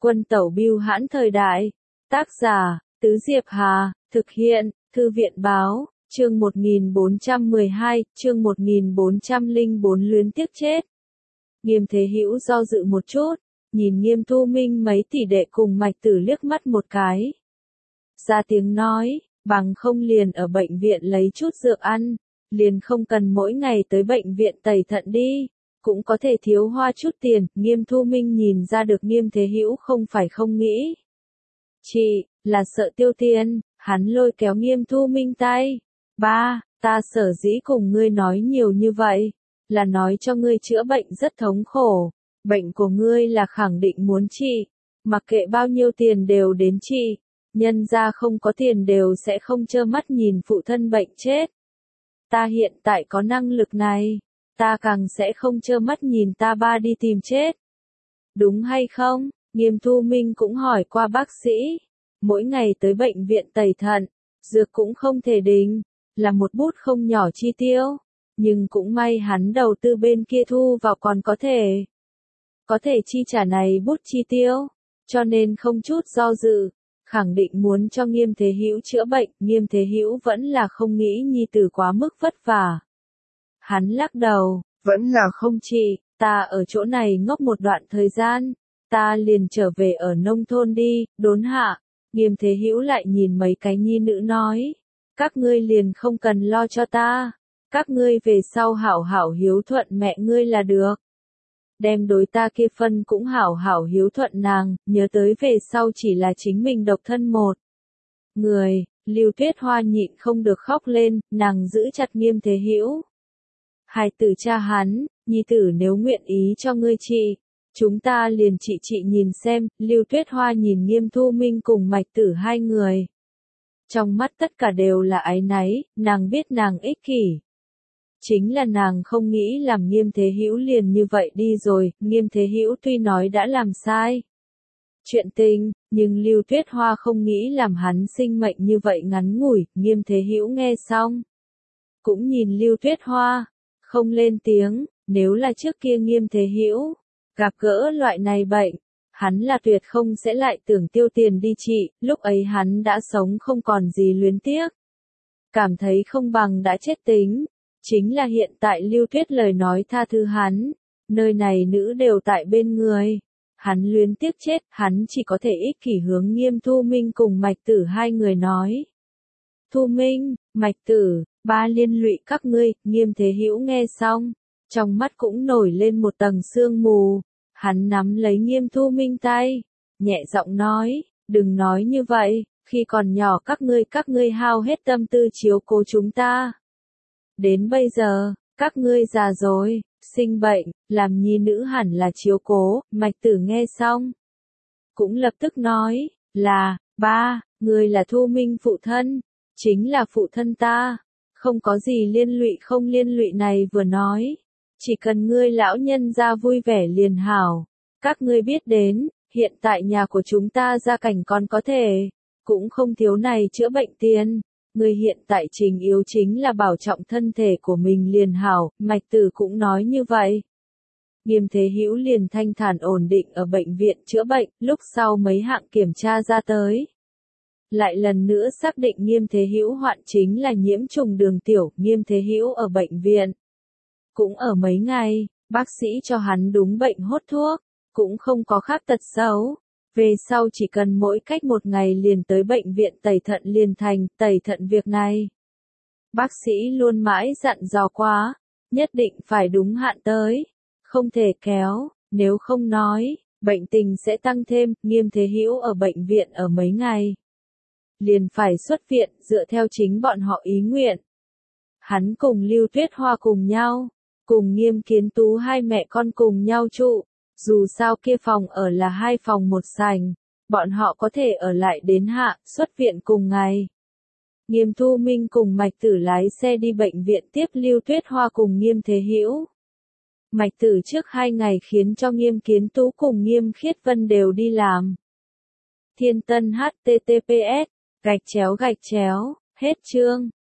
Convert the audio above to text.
Quân tẩu bưu hãn thời đại. Tác giả, Tứ Diệp Hà, thực hiện, Thư viện báo, chương 1412, chương 1404 luyến tiếc chết. Nghiêm Thế Hữu do dự một chút, nhìn Nghiêm Thu Minh mấy tỷ đệ cùng Mạch Tử liếc mắt một cái. Ra tiếng nói, bằng không liền ở bệnh viện lấy chút dược ăn, liền không cần mỗi ngày tới bệnh viện tẩy thận đi, cũng có thể thiếu hoa chút tiền. Nghiêm Thu Minh nhìn ra được Nghiêm Thế Hữu không phải không nghĩ. Chị, là sợ tiêu tiền, hắn lôi kéo Nghiêm Thu Minh tay. Ba, ta sở dĩ cùng ngươi nói nhiều như vậy, là nói cho ngươi chữa bệnh rất thống khổ. Bệnh của ngươi là khẳng định muốn trị, mặc kệ bao nhiêu tiền đều đến trị. Nhân ra không có tiền đều sẽ không trơ mắt nhìn phụ thân bệnh chết. Ta hiện tại có năng lực này, ta càng sẽ không trơ mắt nhìn ta ba đi tìm chết. Đúng hay không? Nghiêm Thu Minh cũng hỏi qua bác sĩ. Mỗi ngày tới bệnh viện tẩy thận, dược cũng không thể đỉnh, là một bút không nhỏ chi tiêu. Nhưng cũng may hắn đầu tư bên kia thu vào còn có thể chi trả này bút chi tiêu, cho nên không chút do dự, khẳng định muốn cho Nghiêm Thế Hữu chữa bệnh. Nghiêm Thế Hữu vẫn là không nghĩ nhi tử quá mức vất vả. Hắn lắc đầu, vẫn là không chị, ta ở chỗ này ngốc một đoạn thời gian, ta liền trở về ở nông thôn đi. Đốn hạ, Nghiêm Thế Hữu lại nhìn mấy cái nhi nữ nói, các ngươi liền không cần lo cho ta, các ngươi về sau hảo hảo hiếu thuận mẹ ngươi là được. Đem đối ta kia phân cũng hảo hảo hiếu thuận nàng, nhớ tới về sau chỉ là chính mình độc thân một người. Lưu Tuyết Hoa nhịn không được khóc lên, nàng giữ chặt Nghiêm Thế Hữu. Hai tử cha hắn, nhi tử nếu nguyện ý cho ngươi trị, chúng ta liền trị nhìn xem. Lưu Tuyết Hoa nhìn Nghiêm Thu Minh cùng Mạch Tử hai người, trong mắt tất cả đều là áy náy. Nàng biết nàng ích kỷ, chính là nàng không nghĩ làm Nghiêm Thế Hữu liền như vậy đi rồi. Nghiêm Thế Hữu tuy nói đã làm sai chuyện tình, nhưng Lưu Tuyết Hoa không nghĩ làm hắn sinh mệnh như vậy ngắn ngủi. Nghiêm Thế Hữu nghe xong, cũng nhìn Lưu Tuyết Hoa, không lên tiếng. Nếu là trước kia Nghiêm Thế Hữu gặp gỡ loại này bệnh, hắn là tuyệt không sẽ lại tưởng tiêu tiền đi trị. Lúc ấy hắn đã sống không còn gì luyến tiếc, cảm thấy không bằng đã chết tính. Chính là hiện tại Lưu Tuyết lời nói tha thứ hắn, nơi này nữ đều tại bên người, hắn luyến tiếc chết. Hắn chỉ có thể ích kỷ hướng Nghiêm Thu Minh cùng Mạch Tử hai người nói, Thu Minh, Mạch Tử, ba liên lụy các ngươi. Nghiêm Thế Hữu nghe xong, trong mắt cũng nổi lên một tầng sương mù. Hắn nắm lấy Nghiêm Thu Minh tay, nhẹ giọng nói, đừng nói như vậy, khi còn nhỏ các ngươi hao hết tâm tư chiếu cố chúng ta. Đến bây giờ, các ngươi già rồi, sinh bệnh, làm nhi nữ hẳn là chiếu cố. Mạch Tử nghe xong, cũng lập tức nói, là, ba, ngươi là Thu Minh phụ thân, chính là phụ thân ta, không có gì liên lụy không liên lụy này vừa nói, chỉ cần ngươi lão nhân gia vui vẻ liền hảo. Các ngươi biết đến, hiện tại nhà của chúng ta gia cảnh còn có thể, cũng không thiếu này chữa bệnh tiền. Ngươi hiện tại trình yếu chính là bảo trọng thân thể của mình liền hảo. Mạch Tử cũng nói như vậy. Nghiêm Thế Hữu liền thanh thản ổn định ở bệnh viện chữa bệnh. Lúc sau mấy hạng kiểm tra ra tới, lại lần nữa xác định Nghiêm Thế Hữu hoạn chính là nhiễm trùng đường tiểu. Nghiêm Thế Hữu ở bệnh viện cũng ở mấy ngày, bác sĩ cho hắn đúng bệnh hốt thuốc, cũng không có khác tật xấu. Về sau chỉ cần mỗi cách một ngày liền tới bệnh viện tẩy thận liền thành. Tẩy thận việc này, bác sĩ luôn mãi dặn dò quá, nhất định phải đúng hạn tới, không thể kéo, nếu không nói, bệnh tình sẽ tăng thêm. Nghiêm Thế Hữu ở bệnh viện ở mấy ngày, liền phải xuất viện, dựa theo chính bọn họ ý nguyện. Hắn cùng Lưu Tuyết Hoa cùng nhau, cùng Nghiêm Kiến Tú hai mẹ con cùng nhau trụ. Dù sao kia phòng ở là 2 phòng 1 sảnh, bọn họ có thể ở lại đến hạ. Xuất viện cùng ngày, Nghiêm Thu Minh cùng Mạch Tử lái xe đi bệnh viện tiếp Lưu Tuyết Hoa cùng Nghiêm Thế Hữu. Mạch Tử trước 2 ngày khiến cho Nghiêm Kiến Tú cùng Nghiêm Khiết Vân đều đi làm. Thiên Tân https://hết chương.